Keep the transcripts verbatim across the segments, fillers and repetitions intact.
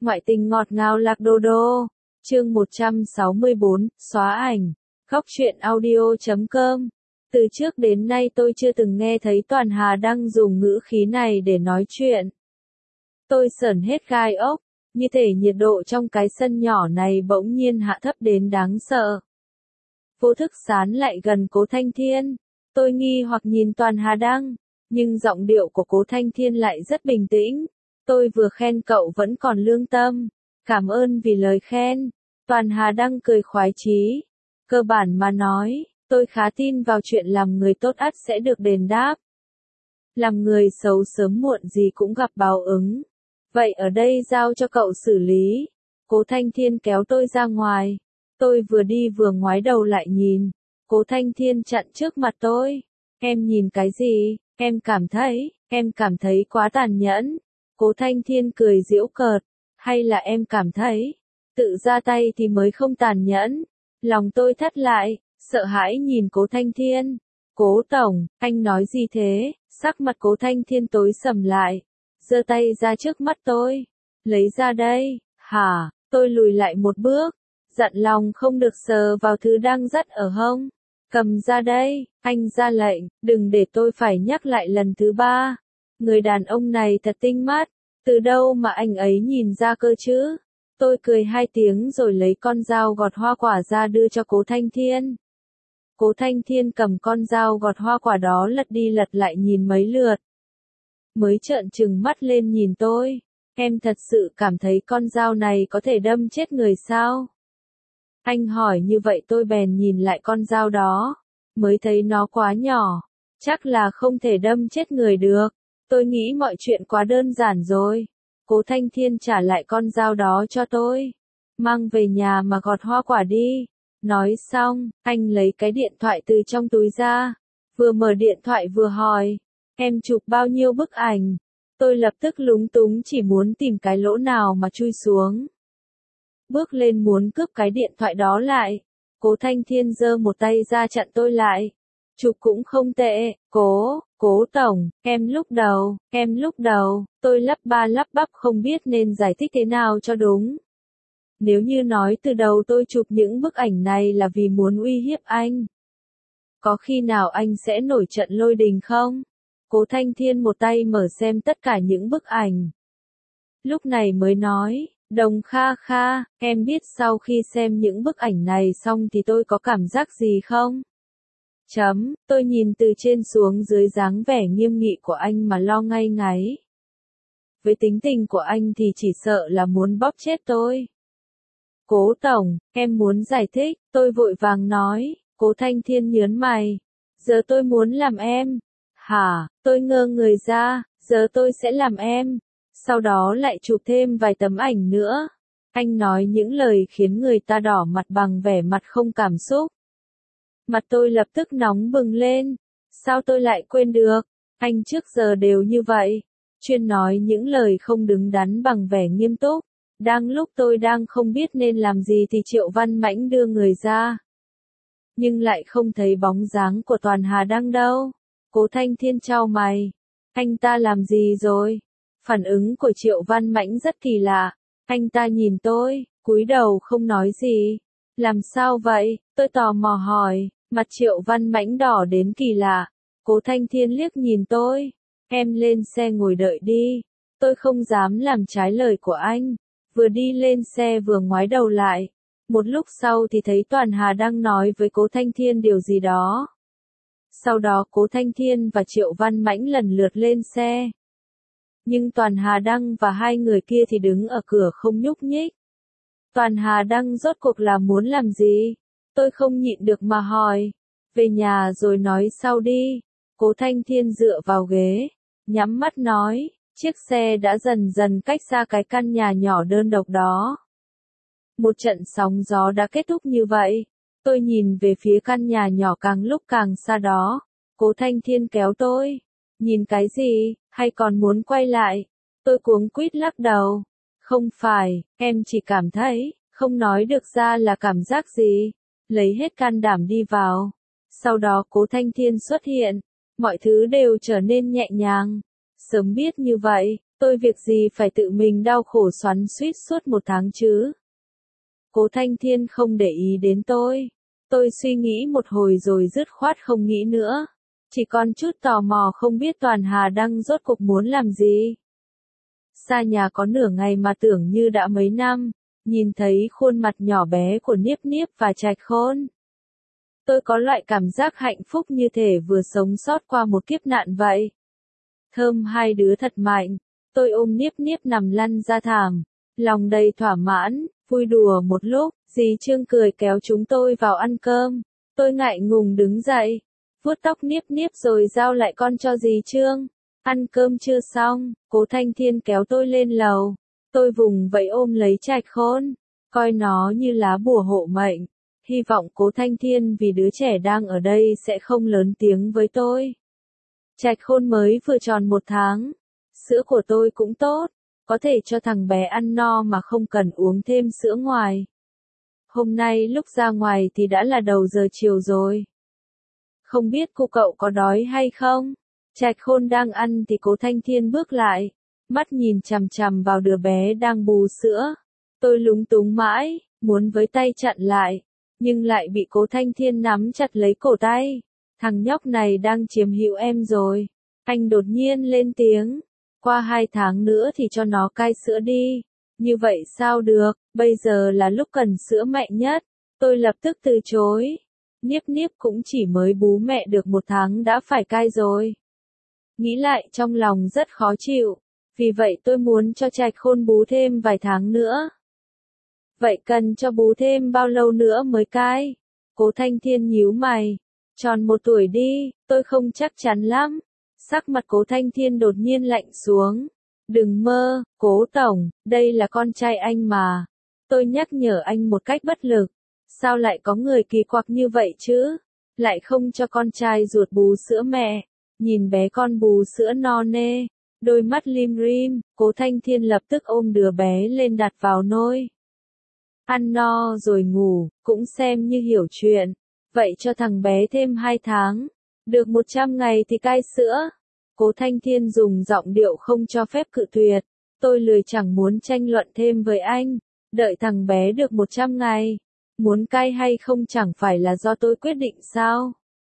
Ngoại tình ngọt ngào lạc đô đô. Chương một trăm sáu mươi bốn, xóa ảnh. Góc truyện audio chấm com. Từ trước đến nay tôi chưa từng nghe thấy Toàn Hà Đăng dùng ngữ khí này để nói chuyện. Tôi sởn hết gai ốc, như thể nhiệt độ trong cái sân nhỏ này bỗng nhiên hạ thấp đến đáng sợ. Vô thức sán lại gần Cố Thanh Thiên. Tôi nghi hoặc nhìn Toàn Hà Đăng, nhưng giọng điệu của Cố Thanh Thiên lại rất bình tĩnh. Tôi vừa khen cậu vẫn còn lương tâm. Cảm ơn vì lời khen. Toàn Hà Đăng cười khoái chí. Cơ bản mà nói, tôi khá tin vào chuyện làm người tốt ắt sẽ được đền đáp. Làm người xấu sớm muộn gì cũng gặp báo ứng. Vậy ở đây giao cho cậu xử lý. Cố Thanh Thiên kéo tôi ra ngoài. Tôi vừa đi vừa ngoái đầu lại nhìn. Cố Thanh Thiên chặn trước mặt tôi. Em nhìn cái gì? Em cảm thấy, em cảm thấy quá tàn nhẫn. Cố Thanh Thiên cười giễu cợt. Hay là em cảm thấy, tự ra tay thì mới không tàn nhẫn. Lòng tôi thắt lại, sợ hãi nhìn Cố Thanh Thiên. Cố Tổng, anh nói gì thế? Sắc mặt Cố Thanh Thiên tối sầm lại. Giơ tay ra trước mắt tôi. Lấy ra đây. Hả? Tôi lùi lại một bước. Dặn lòng không được sờ vào thứ đang dắt ở hông. Cầm ra đây. Anh ra lệnh, đừng để tôi phải nhắc lại lần thứ ba. Người đàn ông này thật tinh mắt. Từ đâu mà anh ấy nhìn ra cơ chứ? Tôi cười hai tiếng rồi lấy con dao gọt hoa quả ra đưa cho Cố Thanh Thiên. Cố Thanh Thiên cầm con dao gọt hoa quả đó lật đi lật lại nhìn mấy lượt. Mới trợn trừng mắt lên nhìn tôi. Em thật sự cảm thấy con dao này có thể đâm chết người sao? Anh hỏi như vậy tôi bèn nhìn lại con dao đó. Mới thấy nó quá nhỏ. Chắc là không thể đâm chết người được. Tôi nghĩ mọi chuyện quá đơn giản rồi. Cố Thanh Thiên trả lại con dao đó cho tôi. Mang về nhà mà gọt hoa quả đi. Nói xong, anh lấy cái điện thoại từ trong túi ra. Vừa mở điện thoại vừa hỏi. Em chụp bao nhiêu bức ảnh? Tôi lập tức lúng túng chỉ muốn tìm cái lỗ nào mà chui xuống. Bước lên muốn cướp cái điện thoại đó lại. Cố Thanh Thiên giơ một tay ra chặn tôi lại. Chụp cũng không tệ, cố, cố tổng, em lúc đầu, em lúc đầu, tôi lắp ba lắp bắp không biết nên giải thích thế nào cho đúng. Nếu như nói từ đầu tôi chụp những bức ảnh này là vì muốn uy hiếp anh. Có khi nào anh sẽ nổi trận lôi đình không? Cố Thanh Thiên một tay mở xem tất cả những bức ảnh. Lúc này mới nói, Đồng Kha Kha, em biết sau khi xem những bức ảnh này xong thì tôi có cảm giác gì không? Chấm, tôi nhìn từ trên xuống dưới dáng vẻ nghiêm nghị của anh mà lo ngay ngáy. Với tính tình của anh thì chỉ sợ là muốn bóp chết tôi. Cố Tổng, em muốn giải thích, tôi vội vàng nói. Cố Thanh Thiên nhớn mày. Giờ tôi muốn làm em. Hả, tôi ngơ người ra, giờ tôi sẽ làm em. Sau đó lại chụp thêm vài tấm ảnh nữa. Anh nói những lời khiến người ta đỏ mặt bằng vẻ mặt không cảm xúc. Mặt tôi lập tức nóng bừng lên. Sao tôi lại quên được? Anh trước giờ đều như vậy. Chuyên nói những lời không đứng đắn bằng vẻ nghiêm túc. Đang lúc tôi đang không biết nên làm gì thì Triệu Văn Mãnh đưa người ra. Nhưng lại không thấy bóng dáng của Toàn Hà Đăng đâu. Cố Thanh Thiên chau mày. Anh ta làm gì rồi? Phản ứng của Triệu Văn Mãnh rất kỳ lạ. Anh ta nhìn tôi, cúi đầu không nói gì. Làm sao vậy? Tôi tò mò hỏi. Mặt Triệu Văn Mãnh đỏ đến kỳ lạ. Cố Thanh Thiên liếc nhìn tôi. Em lên xe ngồi đợi đi. Tôi không dám làm trái lời của anh. Vừa đi lên xe vừa ngoái đầu lại. Một lúc sau thì thấy Toàn Hà đang nói với Cố Thanh Thiên điều gì đó. Sau đó Cố Thanh Thiên và Triệu Văn Mãnh lần lượt lên xe. Nhưng Toàn Hà Đăng và hai người kia thì đứng ở cửa không nhúc nhích. Toàn Hà Đăng rốt cuộc là muốn làm gì? Tôi không nhịn được mà hỏi. Về nhà rồi nói sau đi. Cố Thanh Thiên dựa vào ghế. Nhắm mắt nói. Chiếc xe đã dần dần cách xa cái căn nhà nhỏ đơn độc đó. Một trận sóng gió đã kết thúc như vậy. Tôi nhìn về phía căn nhà nhỏ càng lúc càng xa đó. Cố Thanh Thiên kéo tôi. Nhìn cái gì, hay còn muốn quay lại? Tôi cuống quýt lắc đầu. Không phải, em chỉ cảm thấy, không nói được ra là cảm giác gì. Lấy hết can đảm đi vào. Sau đó Cố Thanh Thiên xuất hiện. Mọi thứ đều trở nên nhẹ nhàng. Sớm biết như vậy, Tôi việc gì phải tự mình đau khổ xoắn xuýt suốt một tháng chứ? Cố Thanh Thiên không để ý đến tôi. Tôi suy nghĩ một hồi rồi dứt khoát không nghĩ nữa. Chỉ còn chút tò mò không biết Toàn Hà Đăng rốt cuộc muốn làm gì. Xa nhà có nửa ngày mà tưởng như đã mấy năm, nhìn thấy khuôn mặt nhỏ bé của Niếp Niếp và Trạch Khôn. Tôi có loại cảm giác hạnh phúc như thể vừa sống sót qua một kiếp nạn vậy. Thơm hai đứa thật mạnh, tôi ôm Niếp Niếp nằm lăn ra thảm, lòng đầy thỏa mãn, vui đùa một lúc, dì Trương cười kéo chúng tôi vào ăn cơm. Tôi ngại ngùng đứng dậy, vuốt tóc Niếp Niếp rồi giao lại con cho dì Trương. Ăn cơm chưa xong, Cố Thanh Thiên kéo tôi lên lầu. Tôi vùng vẫy ôm lấy Trạch Khôn, coi nó như lá bùa hộ mệnh. Hy vọng Cố Thanh Thiên vì đứa trẻ đang ở đây sẽ không lớn tiếng với tôi. Trạch Khôn mới vừa tròn một tháng. Sữa của tôi cũng tốt, có thể cho thằng bé ăn no mà không cần uống thêm sữa ngoài. Hôm nay lúc ra ngoài thì đã là đầu giờ chiều rồi. Không biết cô cậu có đói hay không? Trạch Khôn đang ăn thì Cố Thanh Thiên bước lại, mắt nhìn chằm chằm vào đứa bé đang bú sữa. Tôi lúng túng mãi, muốn với tay chặn lại, nhưng lại bị Cố Thanh Thiên nắm chặt lấy cổ tay. Thằng nhóc này đang chiếm hữu em rồi. Anh đột nhiên lên tiếng. Qua hai tháng nữa thì cho nó cai sữa đi. Như vậy sao được, bây giờ là lúc cần sữa mạnh nhất. Tôi lập tức từ chối. Niếp Niếp cũng chỉ mới bú mẹ được một tháng đã phải cai rồi. Nghĩ lại trong lòng rất khó chịu. Vì vậy tôi muốn cho Trạch Khôn bú thêm vài tháng nữa. Vậy cần cho bú thêm bao lâu nữa mới cai? Cố Thanh Thiên nhíu mày. Tròn một tuổi đi, tôi không chắc chắn lắm. Sắc mặt Cố Thanh Thiên đột nhiên lạnh xuống. Đừng mơ, Cố Tổng, đây là con trai anh mà. Tôi nhắc nhở anh một cách bất lực. Sao lại có người kỳ quặc như vậy chứ? Lại không cho con trai ruột bú sữa mẹ. Nhìn bé con bú sữa no nê, đôi mắt lim rim, Cố Thanh Thiên lập tức ôm đứa bé lên đặt vào nôi. Ăn no rồi ngủ, cũng xem như hiểu chuyện. Vậy cho thằng bé thêm hai tháng. Được một trăm ngày thì cai sữa. Cố Thanh Thiên dùng giọng điệu không cho phép cự tuyệt. Tôi lười chẳng muốn tranh luận thêm với anh. Đợi thằng bé được một trăm ngày. Muốn cai hay không chẳng phải là do tôi quyết định sao?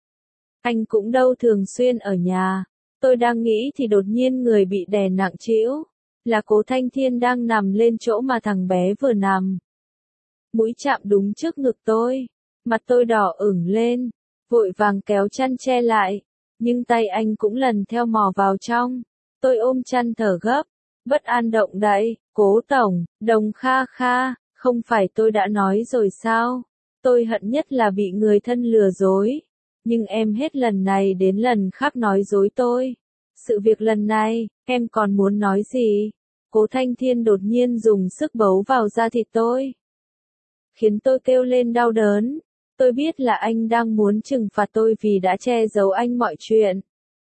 Anh cũng đâu thường xuyên ở nhà. Tôi đang nghĩ thì đột nhiên người bị đè nặng trĩu. Là Cố Thanh Thiên đang nằm lên chỗ mà thằng bé vừa nằm. Mũi chạm đúng trước ngực tôi. Mặt tôi đỏ ửng lên. Vội vàng kéo chăn che lại. Nhưng tay anh cũng lần theo mò vào trong. Tôi ôm chăn thở gấp. Bất an động đậy. Cố Tổng, Đồng Kha Kha. Không phải tôi đã nói rồi sao? Tôi hận nhất là bị người thân lừa dối. Nhưng em hết lần này đến lần khác nói dối tôi. Sự việc lần này, em còn muốn nói gì? Cố Thanh Thiên đột nhiên dùng sức bấu vào da thịt tôi. Khiến tôi kêu lên đau đớn. Tôi biết là anh đang muốn trừng phạt tôi vì đã che giấu anh mọi chuyện.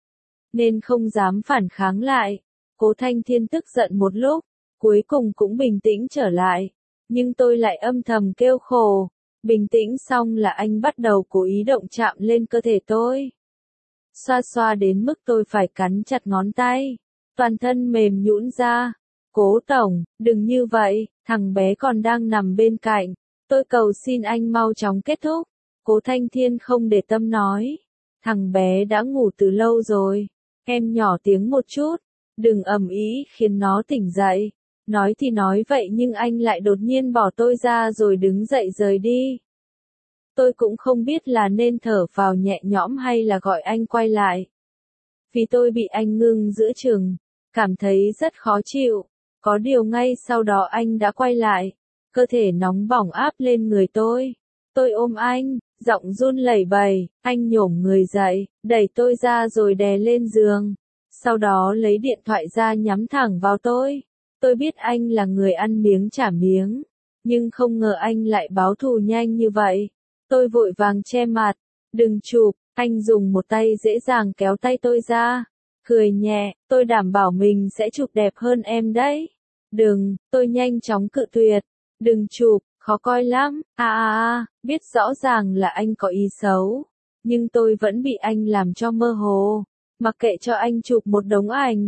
Nên không dám phản kháng lại. Cố Thanh Thiên tức giận một lúc, cuối cùng cũng bình tĩnh trở lại. Nhưng tôi lại âm thầm kêu khổ. Bình tĩnh xong là anh bắt đầu cố ý động chạm lên cơ thể tôi. Xoa xoa đến mức tôi phải cắn chặt ngón tay. Toàn thân mềm nhũn ra. Cố Tổng, đừng như vậy, thằng bé còn đang nằm bên cạnh. Tôi cầu xin anh mau chóng kết thúc. Cố Thanh Thiên không để tâm nói. Thằng bé đã ngủ từ lâu rồi. Em nhỏ tiếng một chút. Đừng ầm ĩ khiến nó tỉnh dậy. Nói thì nói vậy nhưng anh lại đột nhiên bỏ tôi ra rồi đứng dậy rời đi. Tôi cũng không biết là nên thở phào nhẹ nhõm hay là gọi anh quay lại. Vì tôi bị anh ngưng giữa chừng, cảm thấy rất khó chịu. Có điều ngay sau đó anh đã quay lại. Cơ thể nóng bỏng áp lên người tôi. Tôi ôm anh, giọng run lẩy bẩy, anh nhổm người dậy, đẩy tôi ra rồi đè lên giường. Sau đó lấy điện thoại ra nhắm thẳng vào tôi. Tôi biết anh là người ăn miếng trả miếng, nhưng không ngờ anh lại báo thù nhanh như vậy. Tôi vội vàng che mặt, đừng chụp, anh dùng một tay dễ dàng kéo tay tôi ra. Cười nhẹ, tôi đảm bảo mình sẽ chụp đẹp hơn em đấy. Đừng, tôi nhanh chóng cự tuyệt. Đừng chụp, khó coi lắm. À à à, biết rõ ràng là anh có ý xấu. Nhưng tôi vẫn bị anh làm cho mơ hồ. Mặc kệ cho anh chụp một đống ảnh.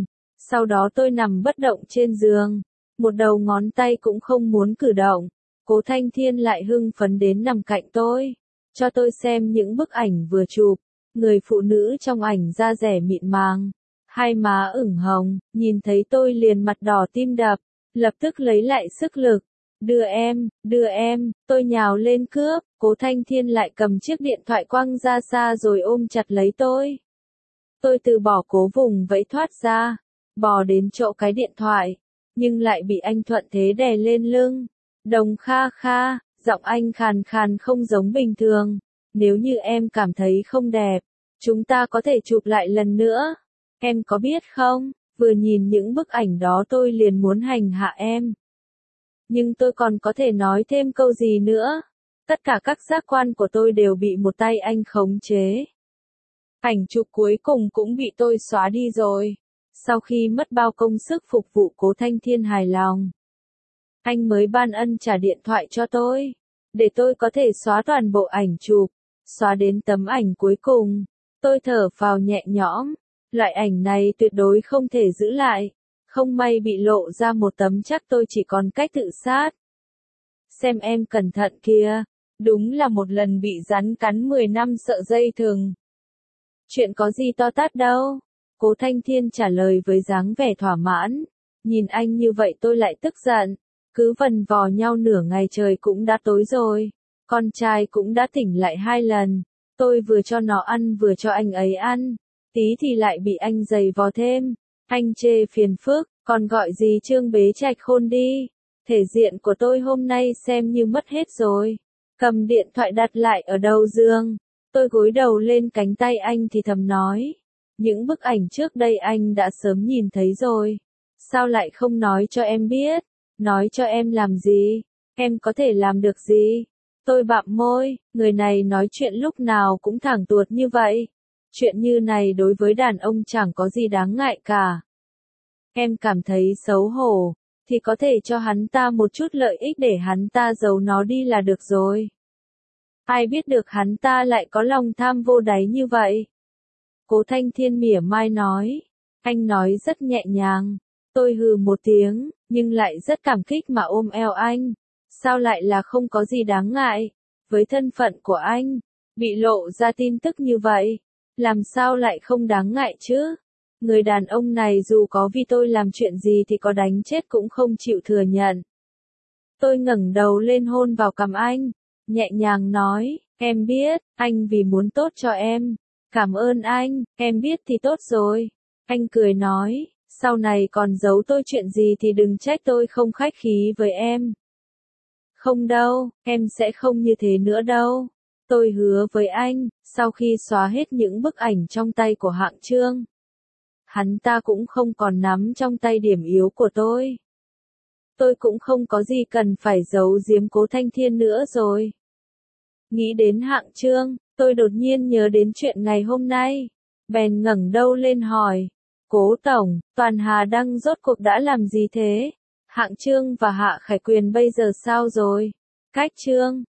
Sau đó tôi nằm bất động trên giường, một đầu ngón tay cũng không muốn cử động. Cố Thanh Thiên lại hưng phấn đến nằm cạnh tôi, cho tôi xem những bức ảnh vừa chụp. Người phụ nữ trong ảnh da dẻ mịn màng, hai má ửng hồng, nhìn thấy tôi liền mặt đỏ tim đập, lập tức lấy lại sức lực. Đưa em, đưa em, tôi nhào lên cướp, Cố Thanh Thiên lại cầm chiếc điện thoại quăng ra xa rồi ôm chặt lấy tôi. Tôi từ bỏ cố vùng vẫy thoát ra, bò đến chỗ cái điện thoại, nhưng lại bị anh thuận thế đè lên lưng. Đồng Kha Kha, giọng anh khàn khàn không giống bình thường. Nếu như em cảm thấy không đẹp, chúng ta có thể chụp lại lần nữa. Em có biết không, vừa nhìn những bức ảnh đó tôi liền muốn hành hạ em. Nhưng tôi còn có thể nói thêm câu gì nữa? Tất cả các giác quan của tôi đều bị một tay anh khống chế. Ảnh chụp cuối cùng cũng bị tôi xóa đi rồi. Sau khi mất bao công sức phục vụ Cố Thanh Thiên hài lòng, anh mới ban ân trả điện thoại cho tôi, để tôi có thể xóa toàn bộ ảnh chụp, xóa đến tấm ảnh cuối cùng. Tôi thở phào nhẹ nhõm, loại ảnh này tuyệt đối không thể giữ lại, không may bị lộ ra một tấm chắc tôi chỉ còn cách tự sát. Xem em cẩn thận kìa, đúng là một lần bị rắn cắn mười năm sợ dây thừng. Chuyện có gì to tát đâu, Cố Thanh Thiên trả lời với dáng vẻ thỏa mãn. Nhìn anh như vậy tôi lại tức giận, cứ vần vò nhau nửa ngày trời cũng đã tối rồi, con trai cũng đã tỉnh lại hai lần, tôi vừa cho nó ăn vừa cho anh ấy ăn, tí thì lại bị anh giày vò thêm. Anh chê phiền phức, còn gọi gì Trương Bế Trạch Khôn đi, thể diện của tôi hôm nay xem như mất hết rồi. Cầm điện thoại đặt lại ở đầu giường, tôi gối đầu lên cánh tay anh thì thầm nói, những bức ảnh trước đây anh đã sớm nhìn thấy rồi, sao lại không nói cho em biết, nói cho em làm gì, em có thể làm được gì? Tôi bặm môi, người này nói chuyện lúc nào cũng thẳng tuột như vậy. Chuyện như này đối với đàn ông chẳng có gì đáng ngại cả. Em cảm thấy xấu hổ, thì có thể cho hắn ta một chút lợi ích để hắn ta giấu nó đi là được rồi. Ai biết được hắn ta lại có lòng tham vô đáy như vậy. Cố Thanh Thiên mỉa mai nói, anh nói rất nhẹ nhàng. Tôi hừ một tiếng, nhưng lại rất cảm kích mà ôm eo anh. Sao lại là không có gì đáng ngại? Với thân phận của anh, bị lộ ra tin tức như vậy, làm sao lại không đáng ngại chứ? Người đàn ông này dù có vì tôi làm chuyện gì thì có đánh chết cũng không chịu thừa nhận. Tôi ngẩng đầu lên hôn vào cằm anh, nhẹ nhàng nói, em biết, anh vì muốn tốt cho em. Cảm ơn anh, em biết thì tốt rồi. Anh cười nói, sau này còn giấu tôi chuyện gì thì đừng trách tôi không khách khí với em. Không đâu, em sẽ không như thế nữa đâu. Tôi hứa với anh, sau khi xóa hết những bức ảnh trong tay của Hạng Trương, hắn ta cũng không còn nắm trong tay điểm yếu của tôi. Tôi cũng không có gì cần phải giấu giếm Cố Thanh Thiên nữa rồi. Nghĩ đến Hạng Trương, tôi đột nhiên nhớ đến chuyện ngày hôm nay. Bèn ngẩng đầu lên hỏi, Cố Tổng, Toàn Hà Đăng rốt cuộc đã làm gì thế? Hạng Trương và Hạ Khải Quyền bây giờ sao rồi? Cách Trương,